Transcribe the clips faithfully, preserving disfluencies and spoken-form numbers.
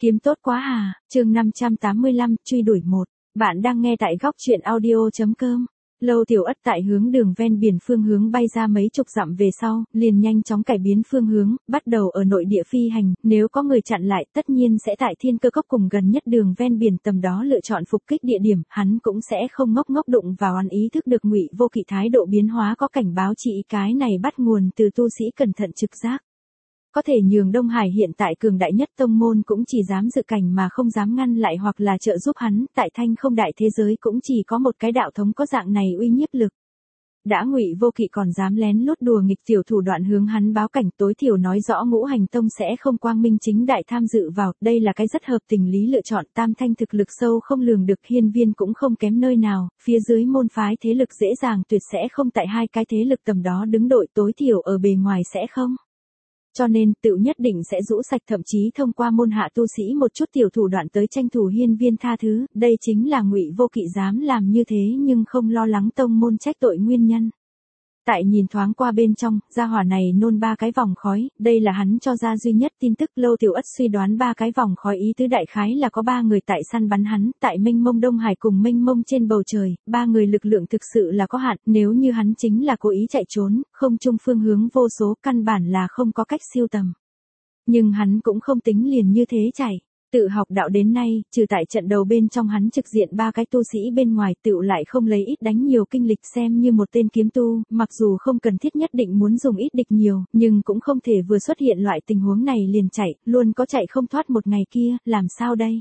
Kiếm tốt quá à, chương năm trăm tám mươi lăm, truy đuổi một. Bạn đang nghe tại góc truyện audio.com. Lâu Tiểu Ất tại hướng đường ven biển phương hướng bay ra mấy chục dặm về sau, liền nhanh chóng cải biến phương hướng, bắt đầu ở nội địa phi hành, nếu có người chặn lại tất nhiên sẽ tại Thiên Cơ Cốc cùng gần nhất đường ven biển tầm đó lựa chọn phục kích địa điểm, hắn cũng sẽ không ngốc ngốc đụng vào ăn ý thức được Ngụy Vô Kỵ thái độ biến hóa có cảnh báo chỉ cái này bắt nguồn từ tu sĩ cẩn thận trực giác. Có thể nhường Đông Hải hiện tại cường đại nhất tông môn cũng chỉ dám dự cảnh mà không dám ngăn lại hoặc là trợ giúp hắn, tại Thanh Không đại thế giới cũng chỉ có một cái đạo thống có dạng này uy nhiếp lực. Đã Ngụy Vô Kỵ còn dám lén lút đùa nghịch tiểu thủ đoạn hướng hắn báo cảnh, tối thiểu nói rõ Ngũ Hành Tông sẽ không quang minh chính đại tham dự vào, đây là cái rất hợp tình lý lựa chọn. Tam Thanh thực lực sâu không lường được, Hiên Viên cũng không kém nơi nào, phía dưới môn phái thế lực dễ dàng tuyệt sẽ không tại hai cái thế lực tầm đó đứng đội, tối thiểu ở bề ngoài sẽ không. Cho nên, tự nhất định sẽ rũ sạch, thậm chí thông qua môn hạ tu sĩ một chút tiểu thủ đoạn tới tranh thủ Hiên Viên tha thứ, đây chính là Ngụy Vô Kỵ dám làm như thế nhưng không lo lắng tông môn trách tội nguyên nhân. Tại nhìn thoáng qua bên trong, gia hỏa này nôn ba cái vòng khói, đây là hắn cho ra duy nhất tin tức. Lâu Tiểu Ất suy đoán ba cái vòng khói ý tứ đại khái là có ba người tại săn bắn hắn, tại mênh mông Đông Hải cùng mênh mông trên bầu trời, ba người lực lượng thực sự là có hạn, nếu như hắn chính là cố ý chạy trốn, không chung phương hướng vô số, căn bản là không có cách siêu tầm. Nhưng hắn cũng không tính liền như thế chạy. Tự học đạo đến nay, trừ tại trận đầu bên trong hắn trực diện ba cái tu sĩ bên ngoài, tựu lại không lấy ít đánh nhiều kinh lịch xem như một tên kiếm tu, mặc dù không cần thiết nhất định muốn dùng ít địch nhiều, nhưng cũng không thể vừa xuất hiện loại tình huống này liền chạy, luôn có chạy không thoát một ngày kia, làm sao đây?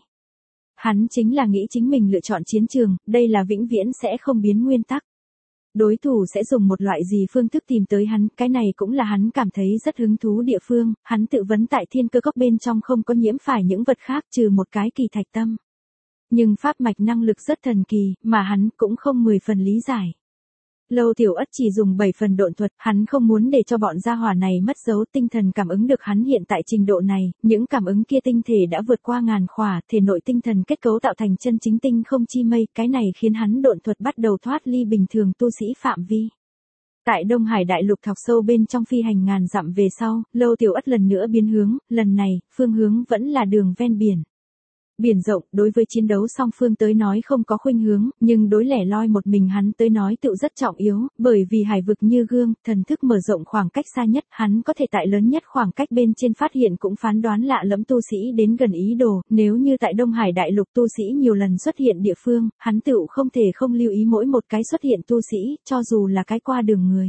Hắn chính là nghĩ chính mình lựa chọn chiến trường, đây là vĩnh viễn sẽ không biến nguyên tắc. Đối thủ sẽ dùng một loại gì phương thức tìm tới hắn, cái này cũng là hắn cảm thấy rất hứng thú địa phương, hắn tự vấn tại Thiên Cơ Cốc bên trong không có nhiễm phải những vật khác trừ một cái kỳ thạch tâm. Nhưng pháp mạch năng lực rất thần kỳ, mà hắn cũng không mười phần lý giải. Lâu Tiểu Ất chỉ dùng bảy phần độn thuật, hắn không muốn để cho bọn gia hỏa này mất dấu, tinh thần cảm ứng được hắn hiện tại trình độ này, những cảm ứng kia tinh thể đã vượt qua ngàn khỏa, thể nội tinh thần kết cấu tạo thành chân chính tinh không chi mây, cái này khiến hắn độn thuật bắt đầu thoát ly bình thường tu sĩ phạm vi. Tại Đông Hải đại lục thọc sâu bên trong phi hành ngàn dặm về sau, Lâu Tiểu Ất lần nữa biến hướng, lần này, phương hướng vẫn là đường ven biển. Biển rộng, đối với chiến đấu song phương tới nói không có khuynh hướng, nhưng đối lẻ loi một mình hắn tới nói tựu rất trọng yếu, bởi vì hải vực như gương, thần thức mở rộng khoảng cách xa nhất, hắn có thể tại lớn nhất khoảng cách bên trên phát hiện cũng phán đoán lạ lẫm tu sĩ đến gần ý đồ, nếu như tại Đông Hải đại lục tu sĩ nhiều lần xuất hiện địa phương, hắn tựu không thể không lưu ý mỗi một cái xuất hiện tu sĩ, cho dù là cái qua đường người.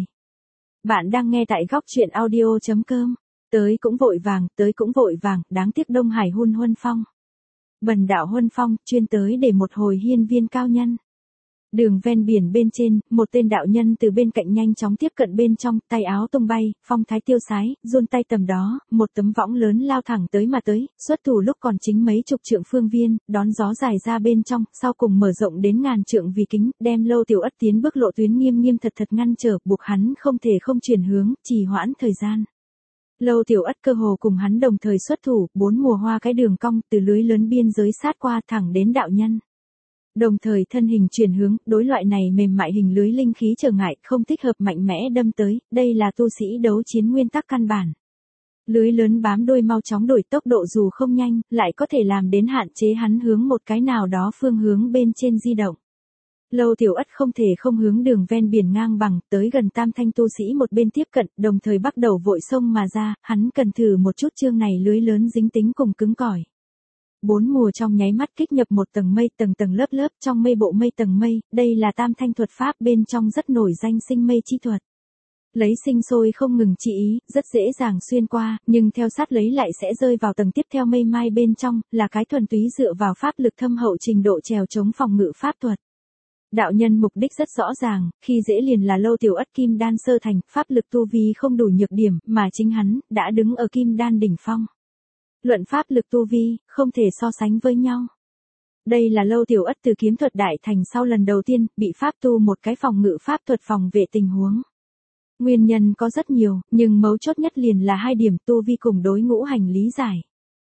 Bạn đang nghe tại góc truyện audio.com, tới cũng vội vàng, tới cũng vội vàng, đáng tiếc Đông Hải hun huân phong. Bần đạo Huân Phong, chuyên tới để một hồi hiên viên cao nhân. Đường ven biển bên trên, một tên đạo nhân từ bên cạnh nhanh chóng tiếp cận bên trong, tay áo tung bay, phong thái tiêu sái, giun tay tầm đó, một tấm võng lớn lao thẳng tới mà tới, xuất thủ lúc còn chính mấy chục trượng phương viên, đón gió dài ra bên trong, sau cùng mở rộng đến ngàn trượng vì kính, đem Lâu Tiểu Ất tiến bước lộ tuyến nghiêm nghiêm thật thật ngăn trở, buộc hắn không thể không chuyển hướng, trì hoãn thời gian. Lâu Tiểu Ất cơ hồ cùng hắn đồng thời xuất thủ, bốn mùa hoa cái đường cong từ lưới lớn biên giới sát qua thẳng đến đạo nhân. Đồng thời thân hình chuyển hướng, đối loại này mềm mại hình lưới linh khí trở ngại, không thích hợp mạnh mẽ đâm tới, đây là tu sĩ đấu chiến nguyên tắc căn bản. Lưới lớn bám đuôi mau chóng đổi tốc độ dù không nhanh, lại có thể làm đến hạn chế hắn hướng một cái nào đó phương hướng bên trên di động. Lâu Tiểu Ất không thể không hướng đường ven biển ngang bằng, tới gần Tam Thanh tu sĩ một bên tiếp cận, đồng thời bắt đầu vội xông mà ra, hắn cần thử một chút chương này lưới lớn dính tính cùng cứng cỏi. Bốn mùa trong nháy mắt kích nhập một tầng mây, tầng tầng lớp lớp trong mây bộ mây tầng mây, đây là Tam Thanh thuật pháp bên trong rất nổi danh sinh mây chi thuật. Lấy sinh sôi không ngừng chỉ ý, rất dễ dàng xuyên qua, nhưng theo sát lấy lại sẽ rơi vào tầng tiếp theo mây mai bên trong, là cái thuần túy dựa vào pháp lực thâm hậu trình độ trèo chống phòng ngự pháp thuật. Đạo nhân mục đích rất rõ ràng, khi dễ liền là Lâu Tiểu Ất kim đan sơ thành, pháp lực tu vi không đủ nhược điểm, mà chính hắn, đã đứng ở kim đan đỉnh phong. Luận pháp lực tu vi, không thể so sánh với nhau. Đây là Lâu Tiểu Ất từ kiếm thuật đại thành sau lần đầu tiên, bị pháp tu một cái phòng ngự pháp thuật phòng vệ tình huống. Nguyên nhân có rất nhiều, nhưng mấu chốt nhất liền là hai điểm tu vi cùng đối ngũ hành lý giải.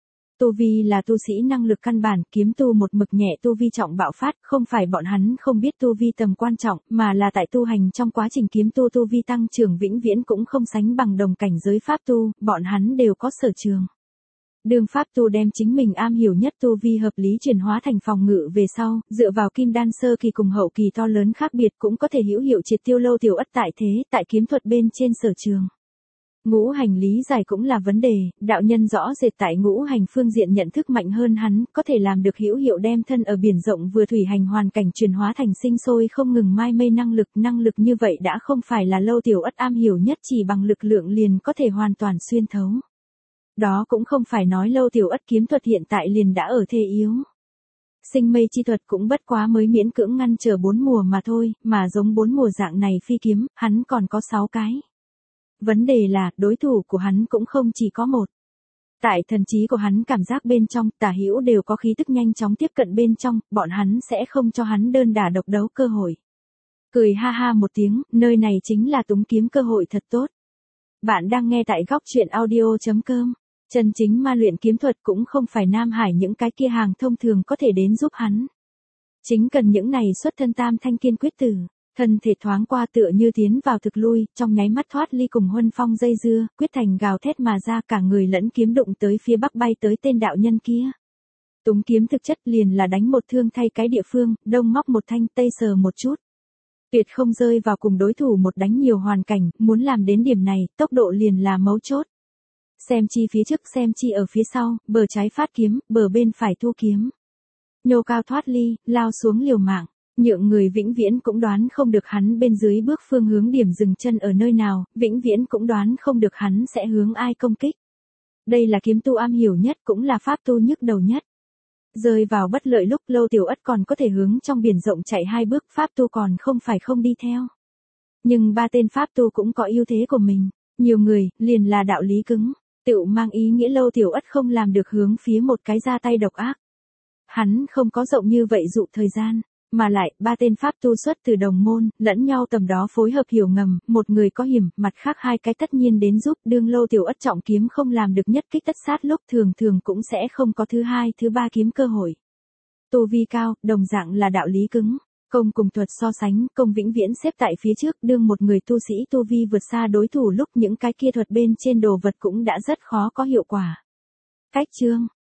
Tu vi là tu sĩ năng lực căn bản, kiếm tu một mực nhẹ tu vi trọng bạo phát, không phải bọn hắn không biết tu vi tầm quan trọng, mà là tại tu hành trong quá trình kiếm tu tu vi tăng trưởng vĩnh viễn cũng không sánh bằng đồng cảnh giới pháp tu, bọn hắn đều có sở trường. Đường pháp tu đem chính mình am hiểu nhất tu vi hợp lý chuyển hóa thành phòng ngự về sau, dựa vào kim đan sơ kỳ cùng hậu kỳ to lớn khác biệt cũng có thể hữu hiệu triệt tiêu Lâu Tiểu Ất tại thế, tại kiếm thuật bên trên sở trường. Ngũ hành lý giải cũng là vấn đề, đạo nhân rõ rệt tại ngũ hành phương diện nhận thức mạnh hơn hắn, có thể làm được hữu hiệu đem thân ở biển rộng vừa thủy hành hoàn cảnh chuyển hóa thành sinh sôi không ngừng mai mây năng lực, năng lực như vậy đã không phải là Lâu Tiểu Ất am hiểu nhất chỉ bằng lực lượng liền có thể hoàn toàn xuyên thấu. Đó cũng không phải nói Lâu Tiểu Ất kiếm thuật hiện tại liền đã ở thế yếu. Sinh mây chi thuật cũng bất quá mới miễn cưỡng ngăn trở bốn mùa mà thôi, mà giống bốn mùa dạng này phi kiếm, hắn còn có sáu cái. Vấn đề là, đối thủ của hắn cũng không chỉ có một. Tại thần trí của hắn cảm giác bên trong, tả hữu đều có khí tức nhanh chóng tiếp cận bên trong, bọn hắn sẽ không cho hắn đơn đả độc đấu cơ hội. Cười ha ha một tiếng, nơi này chính là túng kiếm cơ hội thật tốt. Bạn đang nghe tại góc truyện audio chấm com. Chân chính ma luyện kiếm thuật cũng không phải Nam Hải những cái kia hàng thông thường có thể đến giúp hắn. Chính cần những này xuất thân tam thanh kiên quyết tử. Thân thể thoáng qua tựa như tiến vào thực lui, trong nháy mắt thoát ly cùng Huân Phong dây dưa, quyết thành gào thét mà ra cả người lẫn kiếm đụng tới phía bắc bay tới tên đạo nhân kia. Túng kiếm thực chất liền là đánh một thương thay cái địa phương, đông móc một thanh, tây sờ một chút. Tuyệt không rơi vào cùng đối thủ một đánh nhiều hoàn cảnh, muốn làm đến điểm này, tốc độ liền là mấu chốt. Xem chi phía trước xem chi ở phía sau, bờ trái phát kiếm, bờ bên phải thu kiếm. Nhô cao thoát ly, lao xuống liều mạng. Nhượng người vĩnh viễn cũng đoán không được hắn bên dưới bước phương hướng điểm dừng chân ở nơi nào, vĩnh viễn cũng đoán không được hắn sẽ hướng ai công kích. Đây là kiếm tu am hiểu nhất cũng là pháp tu nhức đầu nhất. Rơi vào bất lợi lúc Lâu Tiểu Ất còn có thể hướng trong biển rộng chạy hai bước, pháp tu còn không phải không đi theo. Nhưng ba tên pháp tu cũng có ưu thế của mình, nhiều người, liền là đạo lý cứng, tựu mang ý nghĩa Lâu Tiểu Ất không làm được hướng phía một cái ra tay độc ác. Hắn không có rộng như vậy dụ thời gian. Mà lại, ba tên pháp tu xuất từ đồng môn, lẫn nhau tầm đó phối hợp hiểu ngầm, một người có hiểm, mặt khác hai cái tất nhiên đến giúp, đương Lâu Tiểu Ất trọng kiếm không làm được nhất kích tất sát lúc thường thường cũng sẽ không có thứ hai, thứ ba kiếm cơ hội. Tu vi cao, đồng dạng là đạo lý cứng, công cùng thuật so sánh, công vĩnh viễn xếp tại phía trước, đương một người tu sĩ tu vi vượt xa đối thủ lúc những cái kia thuật bên trên đồ vật cũng đã rất khó có hiệu quả. Cách chương